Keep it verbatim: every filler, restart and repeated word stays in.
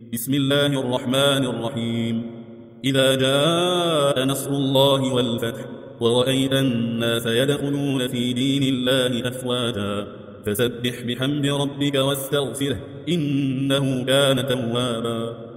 بسم الله الرحمن الرحيم إذا جاء نصر الله والفتح ورأيت الناس يدخلون في دين الله أفواجا فسبح بحمد ربك واستغفره إنه كان توابا